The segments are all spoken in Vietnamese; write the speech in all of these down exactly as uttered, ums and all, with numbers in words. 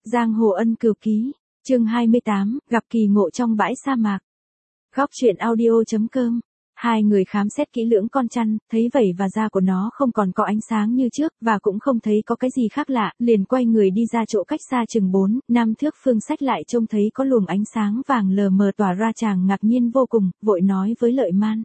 Giang Hồ Ân Cừu Ký, chương hai mươi tám, gặp kỳ ngộ trong bãi sa mạc. Góc truyện audio chấm com. Hai người khám xét kỹ lưỡng con chăn, thấy vảy và da của nó không còn có ánh sáng như trước, và cũng không thấy có cái gì khác lạ, liền quay người đi ra chỗ cách xa chừng bốn, năm thước. Phương Sách lại trông thấy có luồng ánh sáng vàng lờ mờ tỏa ra, chàng ngạc nhiên vô cùng, vội nói với Lợi Man.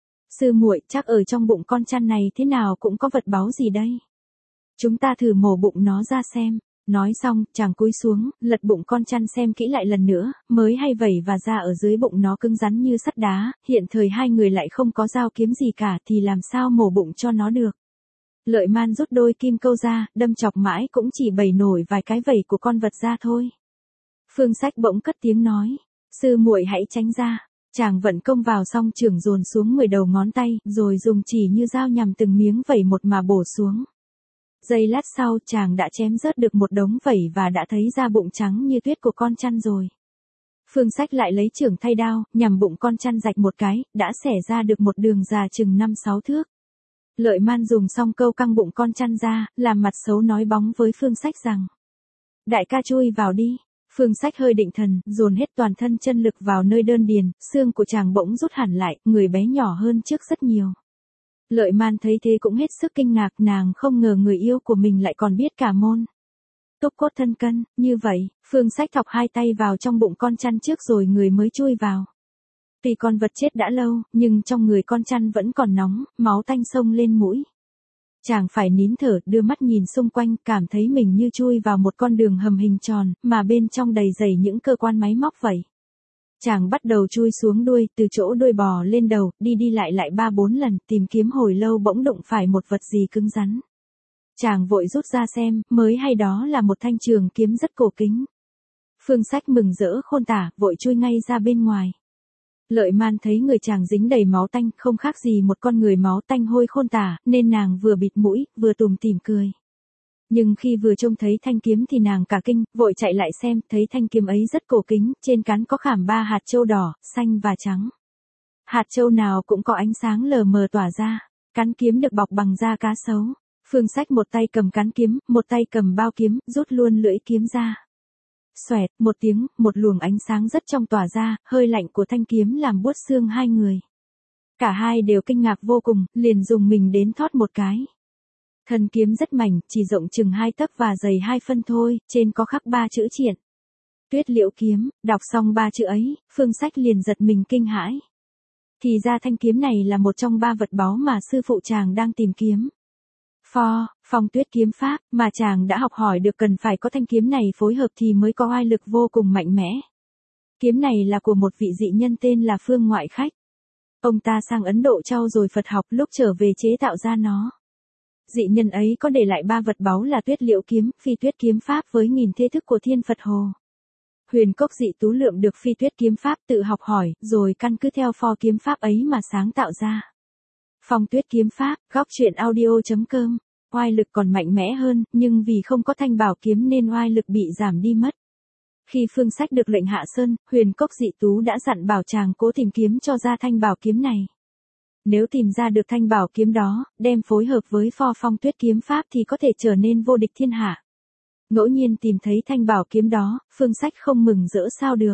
Sư muội, chắc ở trong bụng con chăn này thế nào cũng có vật báu gì đây. Chúng ta thử mổ bụng nó ra xem. Nói xong, chàng cúi xuống, lật bụng con chăn xem kỹ lại lần nữa, mới hay vảy và da ở dưới bụng nó cứng rắn như sắt đá, hiện thời hai người lại không có dao kiếm gì cả thì làm sao mổ bụng cho nó được. Lợi Man rút đôi kim câu ra, đâm chọc mãi cũng chỉ bẩy nổi vài cái vảy của con vật ra thôi. Phương Sách bỗng cất tiếng nói, sư muội hãy tránh ra. Chàng vận công vào xong chưởng dồn xuống mười đầu ngón tay, rồi dùng chỉ như dao nhằm từng miếng vảy một mà bổ xuống. Giây lát sau, chàng đã chém rớt được một đống vảy và đã thấy da bụng trắng như tuyết của con chăn rồi. Phương Sách lại lấy chưởng thay đao, nhằm bụng con chăn rạch một cái, đã xẻ ra được một đường già chừng năm sáu thước. Lợi Man dùng xong câu căng bụng con chăn ra, làm mặt xấu nói bóng với Phương Sách rằng: Đại ca chui vào đi. Phương Sách hơi định thần, dồn hết toàn thân chân lực vào nơi đơn điền, xương của chàng bỗng rút hẳn lại, người bé nhỏ hơn trước rất nhiều. Lợi Man thấy thế cũng hết sức kinh ngạc, nàng không ngờ người yêu của mình lại còn biết cả môn túc cốt thân cân, như vậy, Phương Sách thọc hai tay vào trong bụng con chăn trước rồi người mới chui vào. Tuy con vật chết đã lâu, nhưng trong người con chăn vẫn còn nóng, máu tanh xông lên mũi. Chàng phải nín thở, đưa mắt nhìn xung quanh, cảm thấy mình như chui vào một con đường hầm hình tròn, mà bên trong đầy dày những cơ quan máy móc vậy. Chàng bắt đầu chui xuống đuôi, từ chỗ đuôi bò lên đầu, đi đi lại lại ba bốn lần, tìm kiếm hồi lâu bỗng đụng phải một vật gì cứng rắn. Chàng vội rút ra xem, mới hay đó là một thanh trường kiếm rất cổ kính. Phương Sách mừng rỡ khôn tả, vội chui ngay ra bên ngoài. Lợi Man thấy người chàng dính đầy máu tanh, không khác gì một con người máu tanh hôi khôn tả, nên nàng vừa bịt mũi, vừa tủm tỉm cười. Nhưng khi vừa trông thấy thanh kiếm thì nàng cả kinh, vội chạy lại xem, thấy thanh kiếm ấy rất cổ kính, trên cán có khảm ba hạt châu đỏ, xanh và trắng. Hạt châu nào cũng có ánh sáng lờ mờ tỏa ra, cán kiếm được bọc bằng da cá sấu. Phương Sách một tay cầm cán kiếm, một tay cầm bao kiếm, rút luôn lưỡi kiếm ra. Xoẹt, một tiếng, một luồng ánh sáng rất trong tỏa ra, hơi lạnh của thanh kiếm làm buốt xương hai người. Cả hai đều kinh ngạc vô cùng, liền dùng mình đến thót một cái. Thân kiếm rất mảnh, chỉ rộng chừng hai tấc và dày hai phân thôi, trên có khắc ba chữ triện. Tuyết Liễu kiếm, đọc xong ba chữ ấy, Phương Sách liền giật mình kinh hãi. Thì ra thanh kiếm này là một trong ba vật báu mà sư phụ chàng đang tìm kiếm. Pho, Phong Tuyết kiếm pháp, mà chàng đã học hỏi được cần phải có thanh kiếm này phối hợp thì mới có oai lực vô cùng mạnh mẽ. Kiếm này là của một vị dị nhân tên là Phương Ngoại Khách. Ông ta sang Ấn Độ trau dồi Phật học, lúc trở về chế tạo ra nó. Dị nhân ấy có để lại ba vật báu là Tuyết Liễu kiếm, Phi Tuyết kiếm pháp với nghìn thế thức của Thiên Phật Hồ. Huyền Cốc Dị Tú lượm được Phi Tuyết kiếm pháp tự học hỏi, rồi căn cứ theo pho kiếm pháp ấy mà sáng tạo ra Phong Tuyết kiếm pháp. Góc truyện audio chấm com. Oai lực còn mạnh mẽ hơn, nhưng vì không có thanh bảo kiếm nên oai lực bị giảm đi mất. Khi Phương Sách được lệnh hạ sơn, Huyền Cốc Dị Tú đã dặn bảo chàng cố tìm kiếm cho ra thanh bảo kiếm này. Nếu tìm ra được thanh bảo kiếm đó, đem phối hợp với pho Phong Tuyết kiếm pháp thì có thể trở nên vô địch thiên hạ. Ngẫu nhiên tìm thấy thanh bảo kiếm đó, Phương Sách không mừng rỡ sao được.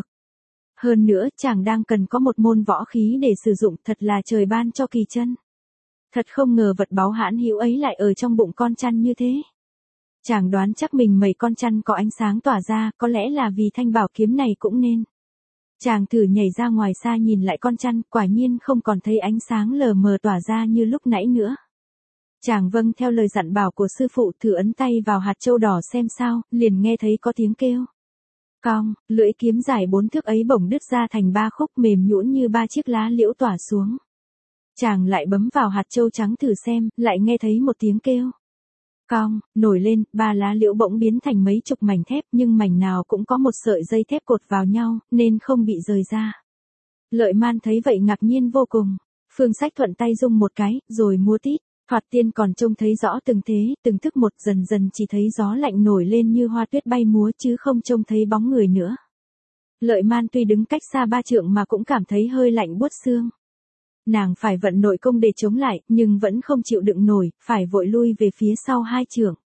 Hơn nữa, chàng đang cần có một môn võ khí để sử dụng, thật là trời ban cho kỳ chân. Thật không ngờ vật báu hãn hữu ấy lại ở trong bụng con chăn như thế. Chàng đoán chắc mình mẩy con chăn có ánh sáng tỏa ra, có lẽ là vì thanh bảo kiếm này cũng nên. Chàng thử nhảy ra ngoài xa nhìn lại con chăn, quả nhiên không còn thấy ánh sáng lờ mờ tỏa ra như lúc nãy nữa. Chàng vâng theo lời dặn bảo của sư phụ, thử ấn tay vào hạt châu đỏ xem sao, liền nghe thấy có tiếng kêu. Cong, lưỡi kiếm dài bốn thước ấy bỗng đứt ra thành ba khúc, mềm nhũn như ba chiếc lá liễu tỏa xuống. Chàng lại bấm vào hạt châu trắng thử xem, lại nghe thấy một tiếng kêu. Cong, nổi lên, ba lá liễu bỗng biến thành mấy chục mảnh thép, nhưng mảnh nào cũng có một sợi dây thép cột vào nhau, nên không bị rời ra. Lợi Man thấy vậy ngạc nhiên vô cùng. Phương Sách thuận tay rung một cái, rồi múa tít. Thoạt tiên còn trông thấy rõ từng thế, từng thức một, dần dần chỉ thấy gió lạnh nổi lên như hoa tuyết bay múa chứ không trông thấy bóng người nữa. Lợi Man tuy đứng cách xa ba trượng mà cũng cảm thấy hơi lạnh buốt xương. Nàng phải vận nội công để chống lại, nhưng vẫn không chịu đựng nổi, phải vội lui về phía sau hai trượng.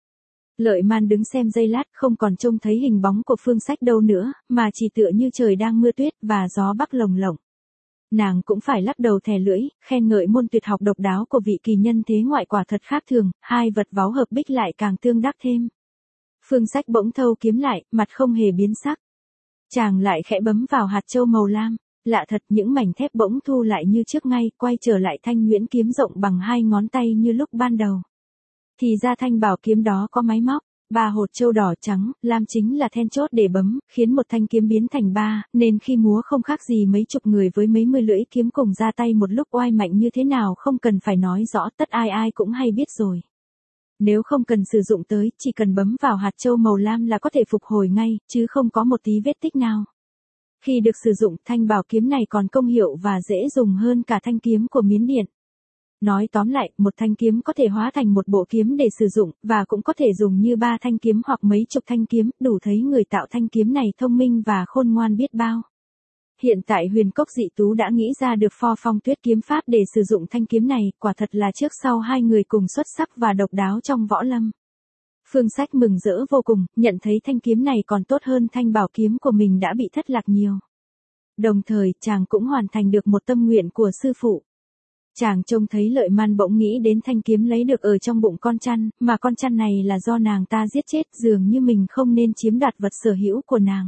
Lợi Man đứng xem giây lát không còn trông thấy hình bóng của Phương Sách đâu nữa, mà chỉ tựa như trời đang mưa tuyết và gió bắc lồng lộng. Nàng cũng phải lắc đầu thè lưỡi, khen ngợi môn tuyệt học độc đáo của vị kỳ nhân thế ngoại quả thật khác thường, hai vật báu hợp bích lại càng tương đắc thêm. Phương Sách bỗng thâu kiếm lại, mặt không hề biến sắc. Chàng lại khẽ bấm vào hạt châu màu lam, lạ thật những mảnh thép bỗng thu lại như trước ngay, quay trở lại thanh nhuyễn kiếm rộng bằng hai ngón tay như lúc ban đầu. Thì ra thanh bảo kiếm đó có máy móc, ba hột châu đỏ trắng, lam chính là then chốt để bấm, khiến một thanh kiếm biến thành ba, nên khi múa không khác gì mấy chục người với mấy mươi lưỡi kiếm cùng ra tay một lúc oai mạnh như thế nào không cần phải nói rõ, tất ai ai cũng hay biết rồi. Nếu không cần sử dụng tới, chỉ cần bấm vào hạt châu màu lam là có thể phục hồi ngay, chứ không có một tí vết tích nào. Khi được sử dụng, thanh bảo kiếm này còn công hiệu và dễ dùng hơn cả thanh kiếm của Miến Điện. Nói tóm lại, một thanh kiếm có thể hóa thành một bộ kiếm để sử dụng, và cũng có thể dùng như ba thanh kiếm hoặc mấy chục thanh kiếm, đủ thấy người tạo thanh kiếm này thông minh và khôn ngoan biết bao. Hiện tại Huyền Cốc Dị Tú đã nghĩ ra được pho phong tuyết kiếm pháp để sử dụng thanh kiếm này, quả thật là trước sau hai người cùng xuất sắc và độc đáo trong võ lâm. Phương Sách mừng rỡ vô cùng, nhận thấy thanh kiếm này còn tốt hơn thanh bảo kiếm của mình đã bị thất lạc nhiều. Đồng thời, chàng cũng hoàn thành được một tâm nguyện của sư phụ. Chàng trông thấy Lợi Man bỗng nghĩ đến thanh kiếm lấy được ở trong bụng con chăn, mà con chăn này là do nàng ta giết chết, dường như mình không nên chiếm đoạt vật sở hữu của nàng.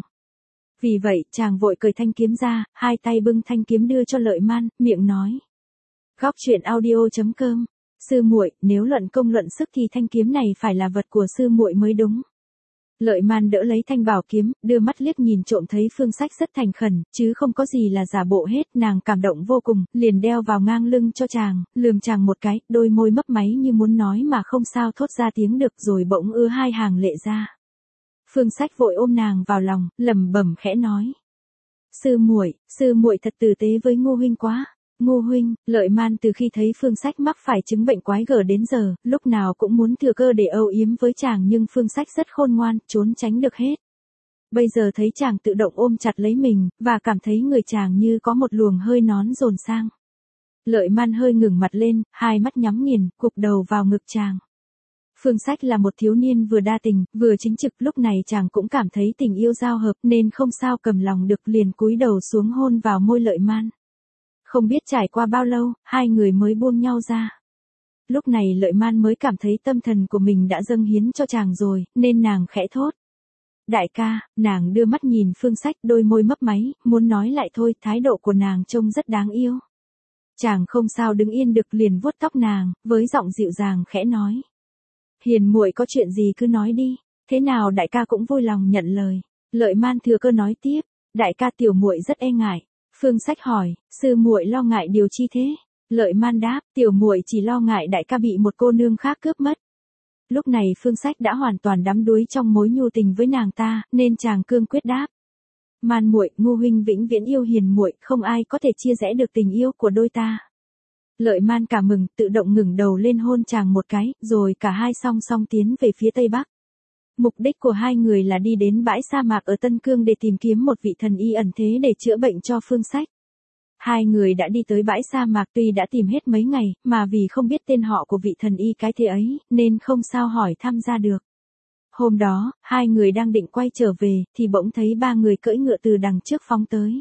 Vì vậy, chàng vội cởi thanh kiếm ra, hai tay bưng thanh kiếm đưa cho Lợi Man, miệng nói. Góc truyện audio chấm com. Sư muội, nếu luận công luận sức thì thanh kiếm này phải là vật của sư muội mới đúng. Lợi Man đỡ lấy thanh bảo kiếm, đưa mắt liếc nhìn trộm thấy Phương Sách rất thành khẩn, chứ không có gì là giả bộ hết, nàng cảm động vô cùng, liền đeo vào ngang lưng cho chàng, lườm chàng một cái, đôi môi mấp máy như muốn nói mà không sao thốt ra tiếng được, rồi bỗng ứa hai hàng lệ ra. Phương Sách vội ôm nàng vào lòng, lẩm bẩm khẽ nói: "Sư muội, sư muội thật tử tế với Ngô huynh quá." Ngô huynh, Lợi Man từ khi thấy Phương Sách mắc phải chứng bệnh quái gở đến giờ, lúc nào cũng muốn thừa cơ để âu yếm với chàng, nhưng Phương Sách rất khôn ngoan, trốn tránh được hết. Bây giờ thấy chàng tự động ôm chặt lấy mình, và cảm thấy người chàng như có một luồng hơi nón dồn sang. Lợi Man hơi ngừng mặt lên, hai mắt nhắm nghiền, gục đầu vào ngực chàng. Phương Sách là một thiếu niên vừa đa tình, vừa chính trực, lúc này chàng cũng cảm thấy tình yêu giao hợp nên không sao cầm lòng được, liền cúi đầu xuống hôn vào môi Lợi Man. Không biết trải qua bao lâu, hai người mới buông nhau ra. Lúc này Lợi Man mới cảm thấy tâm thần của mình đã dâng hiến cho chàng rồi, nên nàng khẽ thốt: "Đại ca." Nàng đưa mắt nhìn Phương Sách, đôi môi mấp máy, muốn nói lại thôi, thái độ của nàng trông rất đáng yêu. Chàng không sao đứng yên được, liền vuốt tóc nàng, với giọng dịu dàng khẽ nói: "Hiền muội có chuyện gì cứ nói đi, thế nào đại ca cũng vui lòng nhận lời." Lợi Man thừa cơ nói tiếp: "Đại ca, tiểu muội rất e ngại." Phương Sách hỏi: "Sư muội lo ngại điều chi thế?" Lợi Man đáp: "Tiểu muội chỉ lo ngại đại ca bị một cô nương khác cướp mất." Lúc này Phương Sách đã hoàn toàn đắm đuối trong mối nhu tình với nàng ta, nên chàng cương quyết đáp: "Man muội, Ngô huynh vĩnh viễn yêu hiền muội, không ai có thể chia rẽ được tình yêu của đôi ta." Lợi Man cả mừng, tự động ngẩng đầu lên hôn chàng một cái, rồi cả hai song song tiến về phía tây bắc. Mục đích của hai người là đi đến bãi sa mạc ở Tân Cương để tìm kiếm một vị thần y ẩn thế để chữa bệnh cho Phương Sách. Hai người đã đi tới bãi sa mạc, tuy đã tìm hết mấy ngày, mà vì không biết tên họ của vị thần y cái thế ấy, nên không sao hỏi thăm ra được. Hôm đó, hai người đang định quay trở về, thì bỗng thấy ba người cưỡi ngựa từ đằng trước phóng tới.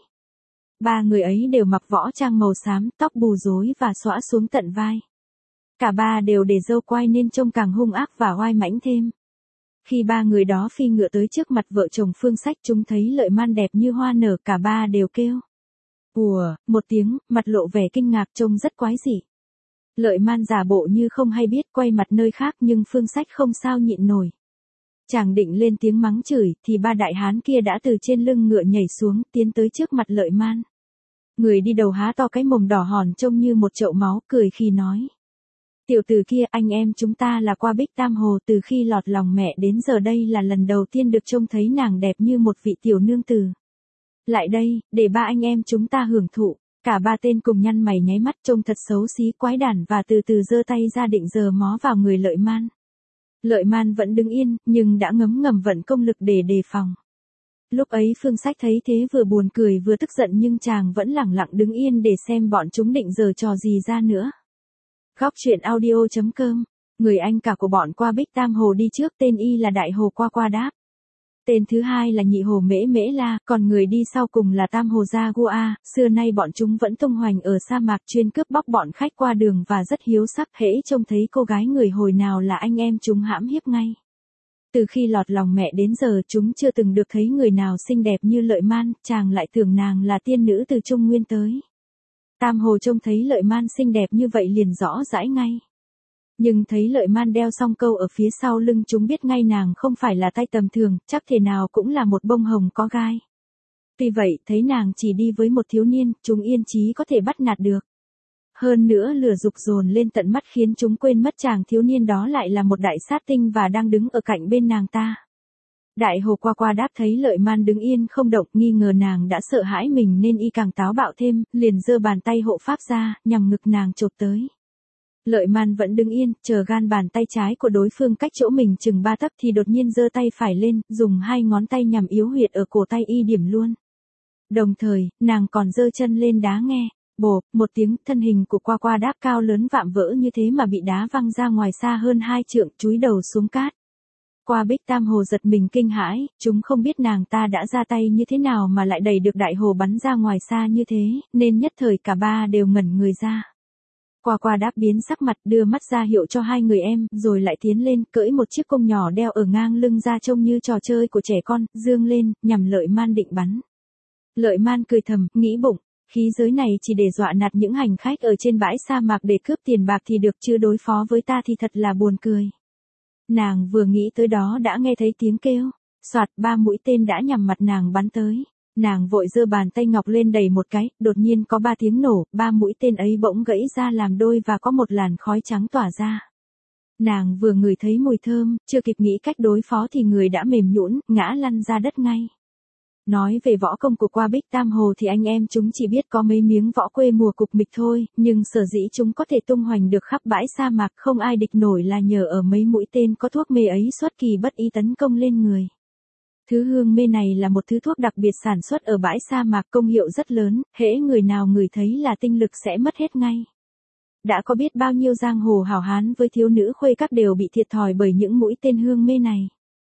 Ba người ấy đều mặc võ trang màu xám, tóc bù rối và xõa xuống tận vai. Cả ba đều để râu quai nên trông càng hung ác và oai mãnh thêm. Khi ba người đó phi ngựa tới trước mặt vợ chồng Phương Sách, chúng thấy Lợi Man đẹp như hoa nở, cả ba đều kêu "Ùa" một tiếng, mặt lộ vẻ kinh ngạc, trông rất quái dị. Lợi Man giả bộ như không hay biết, quay mặt nơi khác, nhưng Phương Sách không sao nhịn nổi. Chàng định lên tiếng mắng chửi, thì ba đại hán kia đã từ trên lưng ngựa nhảy xuống, tiến tới trước mặt Lợi Man. Người đi đầu há to cái mồm đỏ hòn trông như một chậu máu, cười khi nói: "Tiểu tử kia, anh em chúng ta là qua Bích Tam Hồ, từ khi lọt lòng mẹ đến giờ đây là lần đầu tiên được trông thấy nàng đẹp như một vị tiểu nương tử. Lại đây, để ba anh em chúng ta hưởng thụ." Cả ba tên cùng nhăn mày nháy mắt, trông thật xấu xí quái đản, và từ từ giơ tay ra định giơ mó vào người Lợi Man. Lợi Man vẫn đứng yên, nhưng đã ngấm ngầm vận công lực để đề phòng. Lúc ấy Phương Sách thấy thế vừa buồn cười vừa tức giận, nhưng chàng vẫn lẳng lặng đứng yên để xem bọn chúng định giở trò gì ra nữa. Góc truyện audio chấm com Người anh cả của bọn qua Bích Tam Hồ đi trước tên y là Đại Hồ Qua Qua Đáp. Tên thứ hai là Nhị Hồ Mễ Mễ La, còn người đi sau cùng là Tam Hồ Gia Gua. Xưa nay bọn chúng vẫn tung hoành ở sa mạc chuyên cướp bóc bọn khách qua đường và rất hiếu sắc, hễ trông thấy cô gái người hồi nào là anh em chúng hãm hiếp ngay. Từ khi lọt lòng mẹ đến giờ chúng chưa từng được thấy người nào xinh đẹp như Lợi Man, chàng lại tưởng nàng là tiên nữ từ Trung Nguyên tới. Tam Hồ trông thấy Lợi Man xinh đẹp như vậy liền rõ rãi ngay. Nhưng thấy Lợi Man đeo song câu ở phía sau lưng chúng biết ngay nàng không phải là tay tầm thường, chắc thể nào cũng là một bông hồng có gai. Tuy vậy, thấy nàng chỉ đi với một thiếu niên, chúng yên chí có thể bắt nạt được. Hơn nữa lửa dục dồn lên tận mắt khiến chúng quên mất chàng thiếu niên đó lại là một đại sát tinh và đang đứng ở cạnh bên nàng ta. Đại Hồ Qua Qua Đáp thấy Lợi Man đứng yên không động, nghi ngờ nàng đã sợ hãi mình nên y càng táo bạo thêm, liền giơ bàn tay hộ pháp ra, nhằm ngực nàng chộp tới. Lợi Man vẫn đứng yên, chờ gan bàn tay trái của đối phương cách chỗ mình chừng ba tấc thì đột nhiên giơ tay phải lên, dùng hai ngón tay nhằm yếu huyệt ở cổ tay y điểm luôn. Đồng thời, nàng còn giơ chân lên đá nghe. Bộp, một tiếng, thân hình của Qua Qua Đáp cao lớn vạm vỡ như thế mà bị đá văng ra ngoài xa hơn hai trượng, chúi đầu xuống cát. Qua Bích Tam Hồ giật mình kinh hãi, chúng không biết nàng ta đã ra tay như thế nào mà lại đẩy được Đại Hồ bắn ra ngoài xa như thế, nên nhất thời cả ba đều ngẩn người ra. Qua Qua Đáp biến sắc mặt, đưa mắt ra hiệu cho hai người em, rồi lại tiến lên, cưỡi một chiếc cung nhỏ đeo ở ngang lưng ra trông như trò chơi của trẻ con, dương lên, nhằm Lợi Man định bắn. Lợi Man cười thầm, nghĩ bụng, khí giới này chỉ để dọa nạt những hành khách ở trên bãi sa mạc để cướp tiền bạc thì được, chứ đối phó với ta thì thật là buồn cười. Nàng vừa nghĩ tới đó đã nghe thấy tiếng kêu, soạt, ba mũi tên đã nhằm mặt nàng bắn tới. Nàng vội giơ bàn tay ngọc lên đẩy một cái, đột nhiên có ba tiếng nổ, ba mũi tên ấy bỗng gãy ra làm đôi và có một làn khói trắng tỏa ra. Nàng vừa ngửi thấy mùi thơm, chưa kịp nghĩ cách đối phó thì người đã mềm nhũn, ngã lăn ra đất ngay. Nói về võ công của Qua Bích Tam Hồ thì anh em chúng chỉ biết có mấy miếng võ quê mùa cục mịch thôi, nhưng sở dĩ chúng có thể tung hoành được khắp bãi sa mạc không ai địch nổi là nhờ ở mấy mũi tên có thuốc mê ấy xuất kỳ bất ý tấn công lên người. Thứ hương mê này là một thứ thuốc đặc biệt sản xuất ở bãi sa mạc, công hiệu rất lớn, hễ người nào ngửi thấy là tinh lực sẽ mất hết ngay. Đã có biết bao nhiêu giang hồ hảo hán với thiếu nữ khuê các đều bị thiệt thòi bởi những mũi tên hương mê này.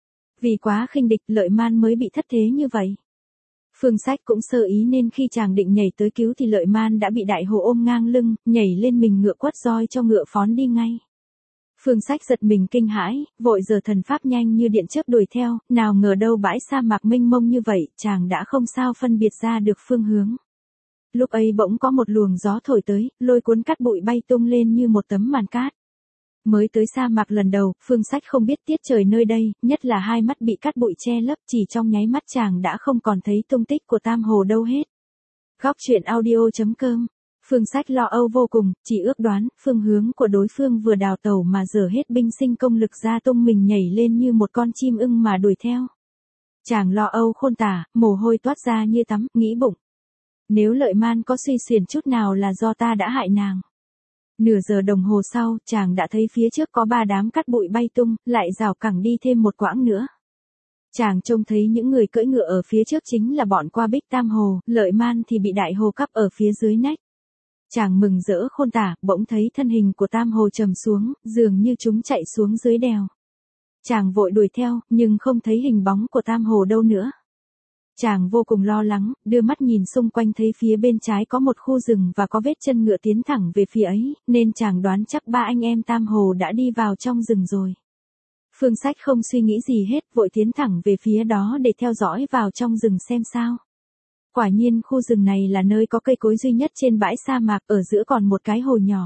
Vì quá khinh địch, Lợi Man mới bị thất thế như vậy. Phương Sách cũng sơ ý nên khi chàng định nhảy tới cứu thì Lợi Man đã bị Đại Hồ ôm ngang lưng, nhảy lên mình ngựa quất roi cho ngựa phón đi ngay. Phương Sách giật mình kinh hãi, vội giở thần pháp nhanh như điện chớp đuổi theo, nào ngờ đâu bãi sa mạc mênh mông như vậy, chàng đã không sao phân biệt ra được phương hướng. Lúc ấy bỗng có một luồng gió thổi tới, lôi cuốn cát bụi bay tung lên như một tấm màn cát. Mới tới sa mạc lần đầu, Phương Sách không biết tiết trời nơi đây, nhất là hai mắt bị cát bụi che lấp, chỉ trong nháy mắt chàng đã không còn thấy tung tích của Tam Hồ đâu hết. Góc truyện audio chấm com. Phương Sách lo âu vô cùng, chỉ ước đoán, phương hướng của đối phương vừa đào tẩu mà dở hết binh sinh công lực ra tung mình nhảy lên như một con chim ưng mà đuổi theo. Chàng lo âu khôn tả, mồ hôi toát ra như tắm, nghĩ bụng. Nếu Lợi Man có suy xuyển chút nào là do ta đã hại nàng. Nửa giờ đồng hồ sau, chàng đã thấy phía trước có ba đám cát bụi bay tung, lại rào cẳng đi thêm một quãng nữa. Chàng trông thấy những người cưỡi ngựa ở phía trước chính là bọn Qua Bích Tam Hồ, Lợi Man thì bị Đại Hồ cắp ở phía dưới nách. Chàng mừng rỡ khôn tả, bỗng thấy thân hình của Tam Hồ trầm xuống, dường như chúng chạy xuống dưới đèo. Chàng vội đuổi theo, nhưng không thấy hình bóng của Tam Hồ đâu nữa. Chàng vô cùng lo lắng, đưa mắt nhìn xung quanh thấy phía bên trái có một khu rừng và có vết chân ngựa tiến thẳng về phía ấy, nên chàng đoán chắc ba anh em Tam Hồ đã đi vào trong rừng rồi. Phương Sách không suy nghĩ gì hết, vội tiến thẳng về phía đó để theo dõi vào trong rừng xem sao. Quả nhiên khu rừng này là nơi có cây cối duy nhất trên bãi sa mạc, ở giữa còn một cái hồ nhỏ.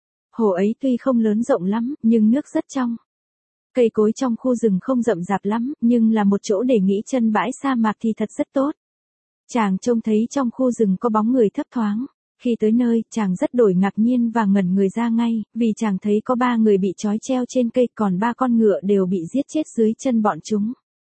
Hồ ấy tuy không lớn rộng lắm, nhưng nước rất trong. Cây cối trong khu rừng không rậm rạp lắm, nhưng là một chỗ để nghỉ chân bãi sa mạc thì thật rất tốt. Chàng trông thấy trong khu rừng có bóng người thấp thoáng. Khi tới nơi, chàng rất đổi ngạc nhiên và ngẩn người ra ngay, vì chàng thấy có ba người bị trói treo trên cây, còn ba con ngựa đều bị giết chết dưới chân bọn chúng.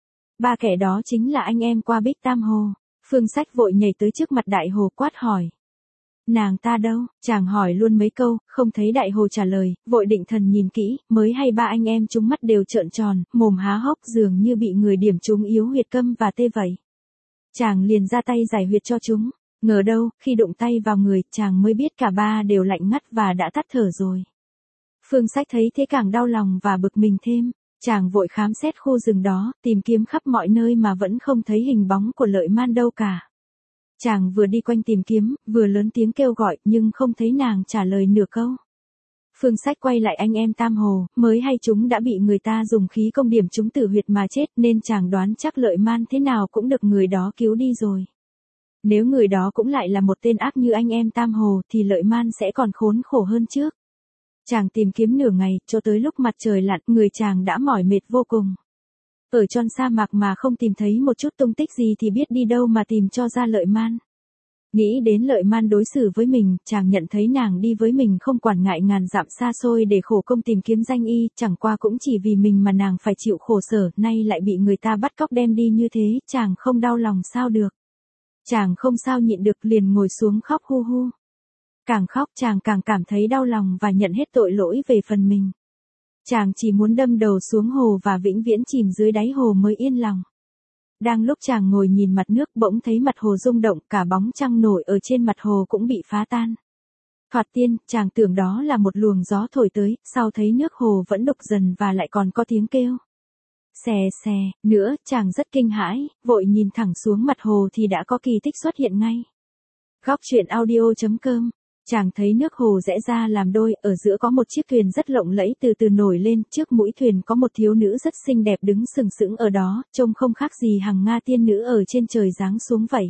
Ba kẻ đó chính là anh em Qua Bích Tam Hồ. Phương Sách vội nhảy tới trước mặt Đại Hồ quát hỏi. Nàng ta đâu? Chàng hỏi luôn mấy câu, không thấy Đại Hồ trả lời, vội định thần nhìn kỹ, mới hay ba anh em chúng mắt đều trợn tròn, mồm há hốc dường như bị người điểm trúng yếu huyệt câm và tê vậy. Chàng liền ra tay giải huyệt cho chúng, ngờ đâu, khi đụng tay vào người, chàng mới biết cả ba đều lạnh ngắt và đã tắt thở rồi. Phương Sách thấy thế càng đau lòng và bực mình thêm, chàng vội khám xét khu rừng đó, tìm kiếm khắp mọi nơi mà vẫn không thấy hình bóng của Lợi Man đâu cả. Chàng vừa đi quanh tìm kiếm, vừa lớn tiếng kêu gọi nhưng không thấy nàng trả lời nửa câu. Phương Sách quay lại anh em Tam Hồ, mới hay chúng đã bị người ta dùng khí công điểm chúng tử huyệt mà chết nên chàng đoán chắc Lợi Man thế nào cũng được người đó cứu đi rồi. Nếu người đó cũng lại là một tên ác như anh em Tam Hồ thì Lợi Man sẽ còn khốn khổ hơn trước. Chàng tìm kiếm nửa ngày, cho tới lúc mặt trời lặn, người chàng đã mỏi mệt vô cùng. Ở tròn sa mạc mà không tìm thấy một chút tung tích gì thì biết đi đâu mà tìm cho ra Lợi Man. Nghĩ đến Lợi Man đối xử với mình, chàng nhận thấy nàng đi với mình không quản ngại ngàn dặm xa xôi để khổ công tìm kiếm danh y, chẳng qua cũng chỉ vì mình mà nàng phải chịu khổ sở, nay lại bị người ta bắt cóc đem đi như thế, chàng không đau lòng sao được. Chàng không sao nhịn được liền ngồi xuống khóc hu hu. Càng khóc chàng càng cảm thấy đau lòng và nhận hết tội lỗi về phần mình. Chàng chỉ muốn đâm đầu xuống hồ và vĩnh viễn chìm dưới đáy hồ mới yên lòng. Đang lúc chàng ngồi nhìn mặt nước bỗng thấy mặt hồ rung động, cả bóng trăng nổi ở trên mặt hồ cũng bị phá tan. Thoạt tiên, chàng tưởng đó là một luồng gió thổi tới, sau thấy nước hồ vẫn đục dần và lại còn có tiếng kêu. Xè xè, nữa, chàng rất kinh hãi, vội nhìn thẳng xuống mặt hồ thì đã có kỳ tích xuất hiện ngay. Góc truyện audio chấm com. Chàng thấy nước hồ rẽ ra làm đôi, ở giữa có một chiếc thuyền rất lộng lẫy từ từ nổi lên, trước mũi thuyền có một thiếu nữ rất xinh đẹp đứng sừng sững ở đó, trông không khác gì hằng nga tiên nữ ở trên trời giáng xuống vậy.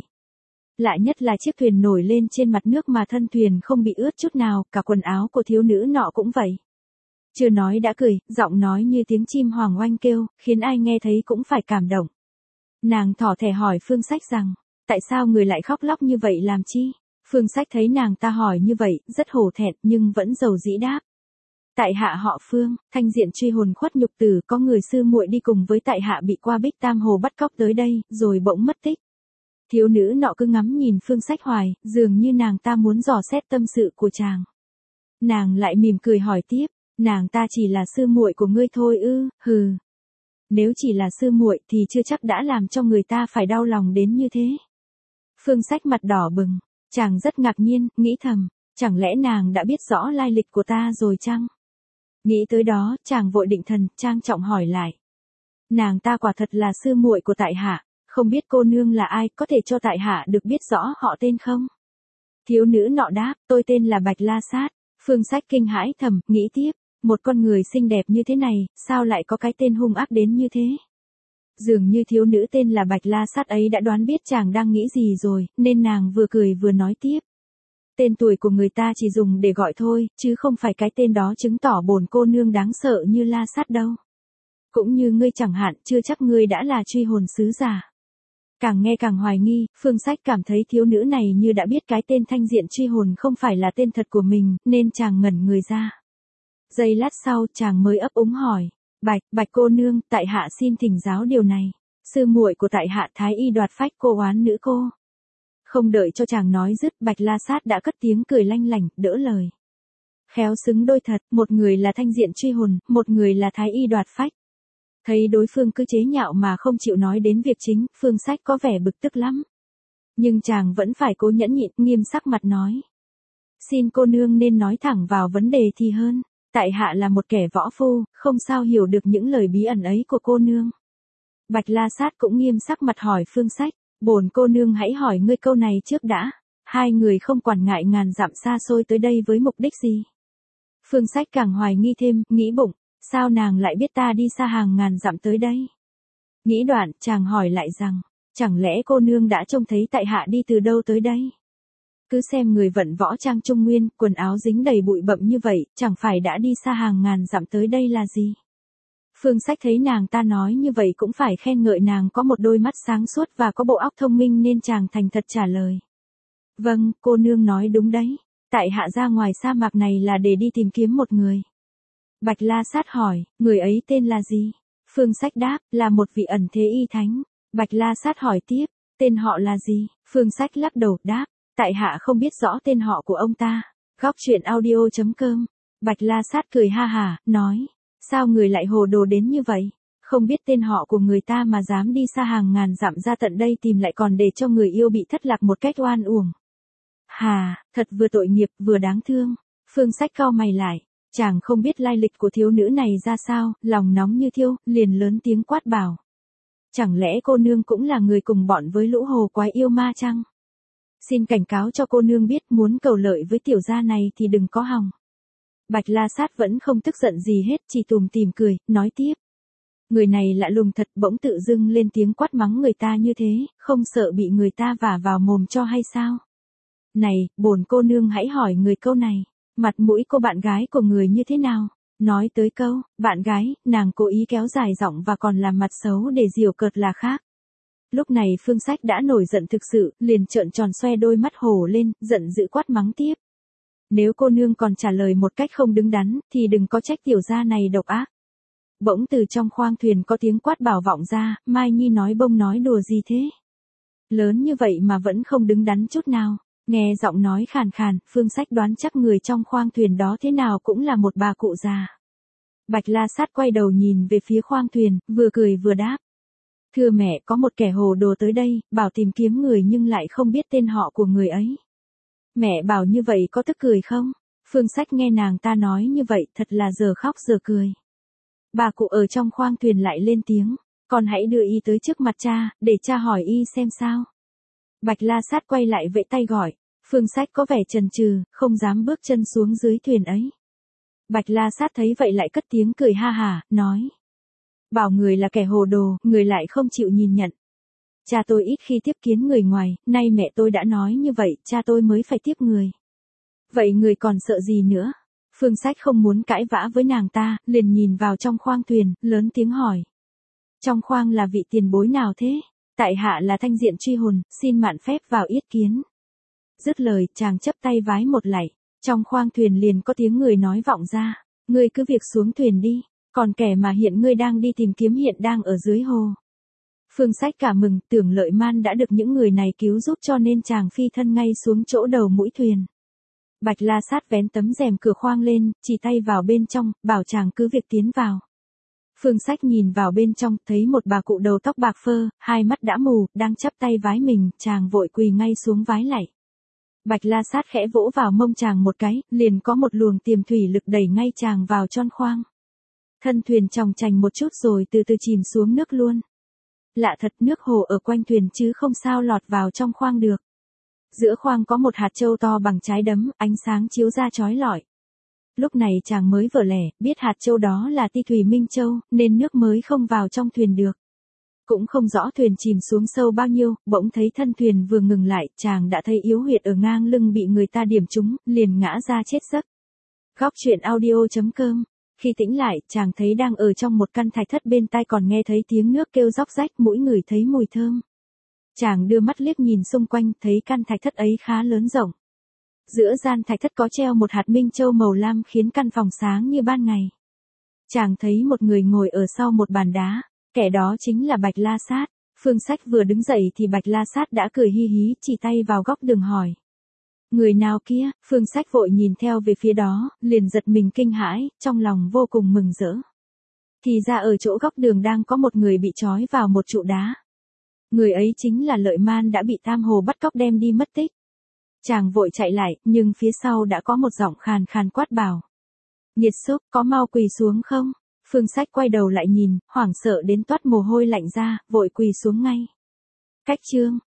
Lạ nhất là chiếc thuyền nổi lên trên mặt nước mà thân thuyền không bị ướt chút nào, cả quần áo của thiếu nữ nọ cũng vậy. Chưa nói đã cười, giọng nói như tiếng chim hoàng oanh kêu, khiến ai nghe thấy cũng phải cảm động. Nàng thỏ thẻ hỏi Phương Sách rằng, tại sao người lại khóc lóc như vậy làm chi? Phương Sách thấy nàng ta hỏi như vậy, rất hổ thẹn nhưng vẫn giàu dĩ đáp. Tại hạ họ Phương, thanh diện truy hồn khuất nhục tử, có người sư muội đi cùng với tại hạ bị qua Bích Tam Hồ bắt cóc tới đây, rồi bỗng mất tích. Thiếu nữ nọ cứ ngắm nhìn Phương Sách hoài, dường như nàng ta muốn dò xét tâm sự của chàng. Nàng lại mỉm cười hỏi tiếp, nàng ta chỉ là sư muội của ngươi thôi ư? Hừ. Nếu chỉ là sư muội thì chưa chắc đã làm cho người ta phải đau lòng đến như thế. Phương Sách mặt đỏ bừng. Chàng rất ngạc nhiên, nghĩ thầm, chẳng lẽ nàng đã biết rõ lai lịch của ta rồi chăng? Nghĩ tới đó, chàng vội định thần, trang trọng hỏi lại. Nàng ta quả thật là sư muội của tại hạ, không biết cô nương là ai, có thể cho tại hạ được biết rõ họ tên không? Thiếu nữ nọ đáp, tôi tên là Bạch La Sát. Phương Sách kinh hãi thầm, nghĩ tiếp, một con người xinh đẹp như thế này, sao lại có cái tên hung ác đến như thế? Dường như thiếu nữ tên là Bạch La Sát ấy đã đoán biết chàng đang nghĩ gì rồi, nên nàng vừa cười vừa nói tiếp. Tên tuổi của người ta chỉ dùng để gọi thôi, chứ không phải cái tên đó chứng tỏ bổn cô nương đáng sợ như La Sát đâu. Cũng như ngươi chẳng hạn, chưa chắc ngươi đã là truy hồn sứ giả. Càng nghe càng hoài nghi, Phương Sách cảm thấy thiếu nữ này như đã biết cái tên thanh diện truy hồn không phải là tên thật của mình, nên chàng ngẩn người ra. Giây lát sau, chàng mới ấp úng hỏi. Bạch, Bạch cô nương, tại hạ xin thỉnh giáo điều này. Sư muội của tại hạ thái y đoạt phách cô oán nữ cô. Không đợi cho chàng nói dứt, Bạch La Sát đã cất tiếng cười lanh lảnh, đỡ lời. Khéo xứng đôi thật, một người là thanh diện truy hồn, một người là thái y đoạt phách. Thấy đối phương cứ chế nhạo mà không chịu nói đến việc chính, Phương Sách có vẻ bực tức lắm. Nhưng chàng vẫn phải cố nhẫn nhịn, nghiêm sắc mặt nói. Xin cô nương nên nói thẳng vào vấn đề thì hơn. Tại hạ là một kẻ võ phu, không sao hiểu được những lời bí ẩn ấy của cô nương. Bạch La Sát cũng nghiêm sắc mặt hỏi Phương Sách, bổn cô nương hãy hỏi ngươi câu này trước đã. Hai người không quản ngại ngàn dặm xa xôi tới đây với mục đích gì? Phương Sách càng hoài nghi thêm, nghĩ bụng, sao nàng lại biết ta đi xa hàng ngàn dặm tới đây? Nghĩ đoạn, chàng hỏi lại rằng, chẳng lẽ cô nương đã trông thấy tại hạ đi từ đâu tới đây? Cứ xem người vận võ trang trung nguyên, quần áo dính đầy bụi bặm như vậy, chẳng phải đã đi xa hàng ngàn dặm tới đây là gì? Phương Sách thấy nàng ta nói như vậy cũng phải khen ngợi nàng có một đôi mắt sáng suốt và có bộ óc thông minh nên chàng thành thật trả lời. Vâng, cô nương nói đúng đấy. Tại hạ ra ngoài sa mạc này là để đi tìm kiếm một người. Bạch La Sát hỏi, người ấy tên là gì? Phương Sách đáp, là một vị ẩn thế y thánh. Bạch La Sát hỏi tiếp, tên họ là gì? Phương Sách lắc đầu, đáp, tại hạ không biết rõ tên họ của ông ta. Góc truyện audio chấm com. Bạch La Sát cười ha hả, nói, sao người lại hồ đồ đến như vậy? Không biết tên họ của người ta mà dám đi xa hàng ngàn dặm ra tận đây tìm lại còn để cho người yêu bị thất lạc một cách oan uổng. Hà, thật vừa tội nghiệp vừa đáng thương. Phương Sách cau mày lại, Chàng không biết lai lịch của thiếu nữ này ra sao, lòng nóng như thiêu, liền lớn tiếng quát bảo. Chẳng lẽ cô nương cũng là người cùng bọn với lũ hồ quái yêu ma chăng? Xin cảnh cáo cho cô nương biết, muốn cầu lợi với tiểu gia này thì đừng có hòng. Bạch La Sát vẫn không tức giận gì hết, chỉ tùm tìm cười, nói tiếp. Người này lạ lùng thật, bỗng tự dưng lên tiếng quát mắng người ta như thế, không sợ bị người ta vả vào mồm cho hay sao? Này, bổn cô nương hãy hỏi người câu này, mặt mũi cô bạn gái của người như thế nào? Nói tới câu, bạn gái, nàng cố ý kéo dài giọng và còn làm mặt xấu để giễu cợt là khác. Lúc này Phương Sách đã nổi giận thực sự, liền trợn tròn xoe đôi mắt hổ lên, giận dữ quát mắng tiếp. Nếu cô nương còn trả lời một cách không đứng đắn, thì đừng có trách tiểu gia này độc ác. Bỗng từ trong khoang thuyền có tiếng quát bảo vọng ra, Mai Nhi nói bông nói đùa gì thế? Lớn như vậy mà vẫn không đứng đắn chút nào. Nghe giọng nói khàn khàn, Phương Sách đoán chắc người trong khoang thuyền đó thế nào cũng là một bà cụ già. Bạch La Sát quay đầu nhìn về phía khoang thuyền, vừa cười vừa đáp. Thưa mẹ, có một kẻ hồ đồ tới đây, bảo tìm kiếm người nhưng lại không biết tên họ của người ấy. Mẹ bảo như vậy có tức cười không? Phương Sách nghe nàng ta nói như vậy, thật là giờ khóc giờ cười. Bà cụ ở trong khoang thuyền lại lên tiếng, con hãy đưa y tới trước mặt cha, để cha hỏi y xem sao. Bạch La Sát quay lại vẫy tay gọi, Phương Sách có vẻ chần chừ, không dám bước chân xuống dưới thuyền ấy. Bạch La Sát thấy vậy lại cất tiếng cười ha hả, nói. Bảo người là kẻ hồ đồ, người lại không chịu nhìn nhận. Cha tôi ít khi tiếp kiến người ngoài, nay mẹ tôi đã nói như vậy, cha tôi mới phải tiếp người. Vậy người còn sợ gì nữa? Phương Sách không muốn cãi vã với nàng ta, liền nhìn vào trong khoang thuyền, lớn tiếng hỏi. Trong khoang là vị tiền bối nào thế? Tại hạ là Thanh Diện Truy Hồn, xin mạn phép vào yết kiến. Dứt lời, chàng chấp tay vái một lạy, trong khoang thuyền liền có tiếng người nói vọng ra. Ngươi cứ việc xuống thuyền đi, còn kẻ mà hiện ngươi đang đi tìm kiếm hiện đang ở dưới hồ. Phương Sách cả mừng, tưởng Lợi Man đã được những người này cứu giúp cho nên chàng phi thân ngay xuống chỗ đầu mũi thuyền. Bạch La Sát vén tấm rèm cửa khoang lên, chỉ tay vào bên trong, bảo chàng cứ việc tiến vào. Phương Sách nhìn vào bên trong, thấy một bà cụ đầu tóc bạc phơ, hai mắt đã mù, đang chắp tay vái mình, chàng vội quỳ ngay xuống vái lạy. Bạch La Sát khẽ vỗ vào mông chàng một cái, liền có một luồng tiềm thủy lực đẩy ngay chàng vào tròn khoang. Thân thuyền chòng chành một chút rồi từ từ chìm xuống nước luôn. Lạ thật, nước hồ ở quanh thuyền chứ không sao lọt vào trong khoang được. Giữa khoang có một hạt châu to bằng trái đấm, ánh sáng chiếu ra chói lọi. Lúc này chàng mới vỡ lẽ, biết hạt châu đó là Ti Thủy Minh Châu, nên nước mới không vào trong thuyền được. Cũng không rõ thuyền chìm xuống sâu bao nhiêu, bỗng thấy thân thuyền vừa ngừng lại, chàng đã thấy yếu huyệt ở ngang lưng bị người ta điểm trúng, liền ngã ra chết giấc. Góc truyện audio chấm com. Khi tỉnh lại, chàng thấy đang ở trong một căn thạch thất, bên tai còn nghe thấy tiếng nước kêu róc rách, mũi người thấy mùi thơm. Chàng đưa mắt liếc nhìn xung quanh, thấy căn thạch thất ấy khá lớn rộng. Giữa gian thạch thất có treo một hạt minh châu màu lam khiến căn phòng sáng như ban ngày. Chàng thấy một người ngồi ở sau một bàn đá, kẻ đó chính là Bạch La Sát. Phương Sách vừa đứng dậy thì Bạch La Sát đã cười hi hí, chỉ tay vào góc đường hỏi. Người nào kia? Phương Sách vội nhìn theo về phía đó, liền giật mình kinh hãi, trong lòng vô cùng mừng rỡ. Thì ra ở chỗ góc đường đang có một người bị trói vào một trụ đá. Người ấy chính là Lợi Man đã bị Tam Hồ bắt cóc đem đi mất tích. Chàng vội chạy lại, nhưng phía sau đã có một giọng khàn khàn quát bảo. Nhiệt xúc, có mau quỳ xuống không? Phương Sách quay đầu lại nhìn, hoảng sợ đến toát mồ hôi lạnh ra, vội quỳ xuống ngay. Cách chương.